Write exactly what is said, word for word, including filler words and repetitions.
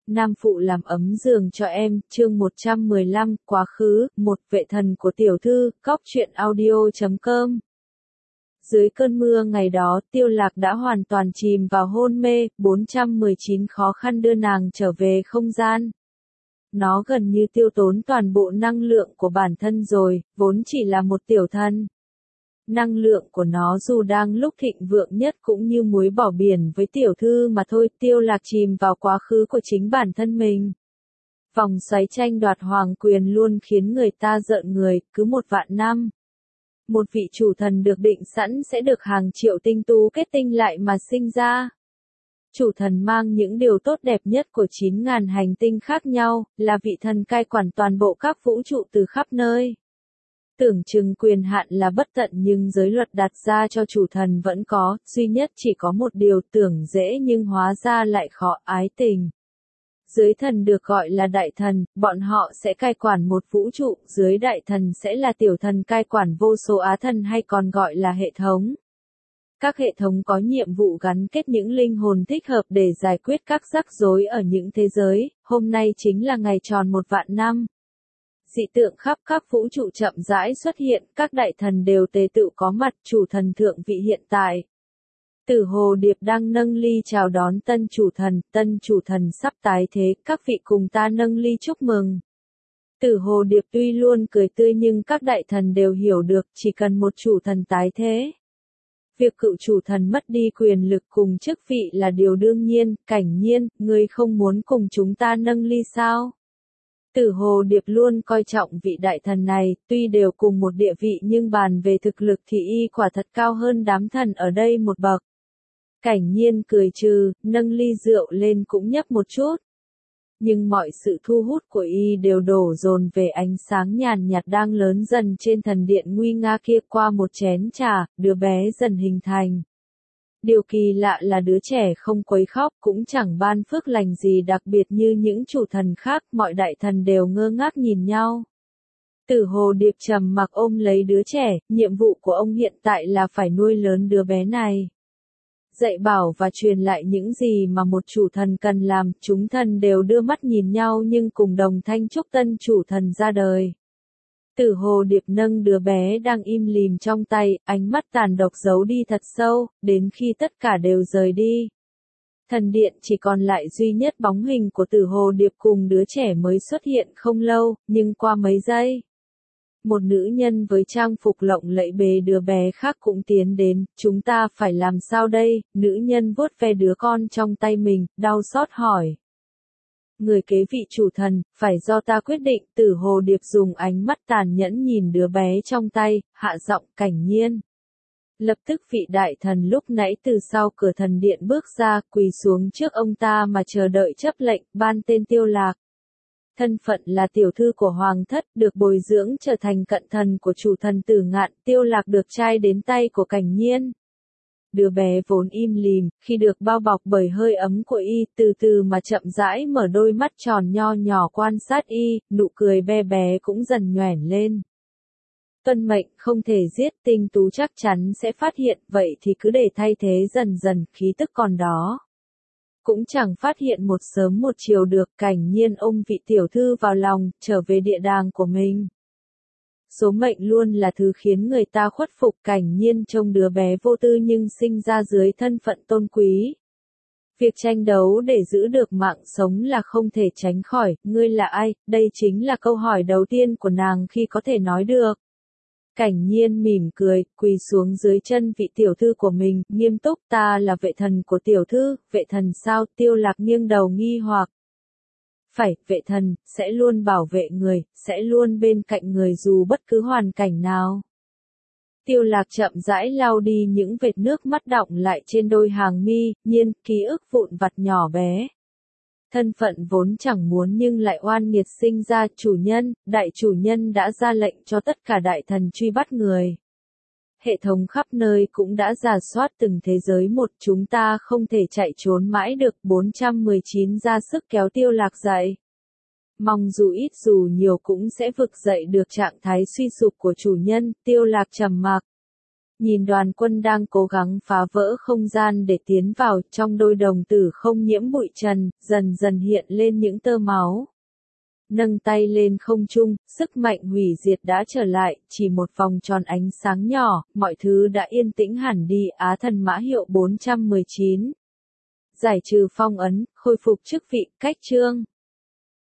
Nam phụ làm ấm giường cho em, chương một trăm mười lăm, quá khứ, một vệ thần của tiểu thư, cóc truyện audio chấm com. Dưới cơn mưa ngày đó, Tiêu Lạc đã hoàn toàn chìm vào hôn mê, bốn trăm mười chín khó khăn đưa nàng trở về không gian. Nó gần như tiêu tốn toàn bộ năng lượng của bản thân rồi, vốn chỉ là một tiểu thân. Năng lượng của nó dù đang lúc thịnh vượng nhất cũng như muối bỏ biển với tiểu thư mà thôi. Tiêu Lạc chìm vào quá khứ của chính bản thân mình. Vòng xoáy tranh đoạt hoàng quyền luôn khiến người ta rợn người, cứ một vạn năm. Một vị chủ thần được định sẵn sẽ được hàng triệu tinh tú kết tinh lại mà sinh ra. Chủ thần mang những điều tốt đẹp nhất của chín ngàn hành tinh khác nhau, là vị thần cai quản toàn bộ các vũ trụ từ khắp nơi. Tưởng chừng quyền hạn là bất tận nhưng giới luật đặt ra cho chủ thần vẫn có, duy nhất chỉ có một điều tưởng dễ nhưng hóa ra lại khó, ái tình. Dưới thần được gọi là đại thần, bọn họ sẽ cai quản một vũ trụ, dưới đại thần sẽ là tiểu thần cai quản vô số á thần hay còn gọi là hệ thống. Các hệ thống có nhiệm vụ gắn kết những linh hồn thích hợp để giải quyết các rắc rối ở những thế giới, hôm nay chính là ngày tròn một vạn năm. Dị tượng khắp các vũ trụ chậm rãi xuất hiện, các đại thần đều tề tựu có mặt, chủ thần thượng vị hiện tại. Tử Hồ Điệp đang nâng ly chào đón tân chủ thần, tân chủ thần sắp tái thế, các vị cùng ta nâng ly chúc mừng. Tử Hồ Điệp tuy luôn cười tươi nhưng các đại thần đều hiểu được, chỉ cần một chủ thần tái thế. Việc cựu chủ thần mất đi quyền lực cùng chức vị là điều đương nhiên. Cảnh Nhiên, ngươi không muốn cùng chúng ta nâng ly sao? Tử Hồ Điệp luôn coi trọng vị đại thần này, tuy đều cùng một địa vị nhưng bàn về thực lực thì y quả thật cao hơn đám thần ở đây một bậc. Cảnh Nhiên cười trừ, nâng ly rượu lên cũng nhấp một chút. Nhưng mọi sự thu hút của y đều đổ dồn về ánh sáng nhàn nhạt đang lớn dần trên thần điện nguy nga kia. Qua một chén trà, đứa bé dần hình thành. Điều kỳ lạ là đứa trẻ không quấy khóc cũng chẳng ban phước lành gì đặc biệt như những chủ thần khác, mọi đại thần đều ngơ ngác nhìn nhau. Tử Hồ Điệp trầm mặc ôm lấy đứa trẻ, nhiệm vụ của ông hiện tại là phải nuôi lớn đứa bé này. Dạy bảo và truyền lại những gì mà một chủ thần cần làm, chúng thần đều đưa mắt nhìn nhau nhưng cùng đồng thanh chúc tân chủ thần ra đời. Tử Hồ Điệp nâng đứa bé đang im lìm trong tay, ánh mắt tàn độc giấu đi thật sâu, đến khi tất cả đều rời đi. Thần điện chỉ còn lại duy nhất bóng hình của Tử Hồ Điệp cùng đứa trẻ mới xuất hiện không lâu, nhưng qua mấy giây. Một nữ nhân với trang phục lộng lẫy bế đứa bé khác cũng tiến đến, chúng ta phải làm sao đây? Nữ nhân vuốt ve đứa con trong tay mình, đau xót hỏi. Người kế vị chủ thần, phải do ta quyết định. Tử Hồ Điệp dùng ánh mắt tàn nhẫn nhìn đứa bé trong tay, hạ giọng. Cảnh Nhiên. Lập tức vị đại thần lúc nãy từ sau cửa thần điện bước ra, quỳ xuống trước ông ta mà chờ đợi chấp lệnh, ban tên Tiêu Lạc. Thân phận là tiểu thư của hoàng thất, được bồi dưỡng trở thành cận thần của chủ thần Tử Ngạn. Tiêu Lạc được trai đến tay của Cảnh Nhiên. Đứa bé vốn im lìm, khi được bao bọc bởi hơi ấm của y, từ từ mà chậm rãi mở đôi mắt tròn nho nhỏ quan sát y, nụ cười bé bé cũng dần nhoẻn lên. Tuân mệnh không thể giết, tinh tú chắc chắn sẽ phát hiện, vậy thì cứ để thay thế dần dần, khí tức còn đó. Cũng chẳng phát hiện một sớm một chiều được. Cảnh Nhiên ôm vị tiểu thư vào lòng, trở về địa đàng của mình. Số mệnh luôn là thứ khiến người ta khuất phục. Cảnh Nhiên trông đứa bé vô tư nhưng sinh ra dưới thân phận tôn quý. Việc tranh đấu để giữ được mạng sống là không thể tránh khỏi. Ngươi là ai? Đây chính là câu hỏi đầu tiên của nàng khi có thể nói được. Cảnh Nhiên mỉm cười, quỳ xuống dưới chân vị tiểu thư của mình, nghiêm túc. Ta là vệ thần của tiểu thư. Vệ thần sao? Tiêu Lạc nghiêng đầu nghi hoặc. Phải, vệ thần, sẽ luôn bảo vệ người, sẽ luôn bên cạnh người dù bất cứ hoàn cảnh nào. Tiêu Lạc chậm rãi lau đi những vệt nước mắt đọng lại trên đôi hàng mi, Nhiên, ký ức vụn vặt nhỏ bé. Thân phận vốn chẳng muốn nhưng lại oan nghiệt sinh ra. Chủ nhân, đại chủ nhân đã ra lệnh cho tất cả đại thần truy bắt người. Hệ thống khắp nơi cũng đã rà soát từng thế giới một, chúng ta không thể chạy trốn mãi được. Bốn trăm mười chín ra sức kéo Tiêu Lạc dậy. Mong dù ít dù nhiều cũng sẽ vực dậy được trạng thái suy sụp của chủ nhân. Tiêu Lạc trầm mặc. Nhìn đoàn quân đang cố gắng phá vỡ không gian để tiến vào, trong đôi đồng tử không nhiễm bụi trần, dần dần hiện lên những tơ máu. Nâng tay lên không trung, sức mạnh hủy diệt đã trở lại, chỉ một vòng tròn ánh sáng nhỏ, mọi thứ đã yên tĩnh hẳn đi. Á thần mã hiệu bốn trăm mười chín. Giải trừ phong ấn, khôi phục chức vị, cách chương.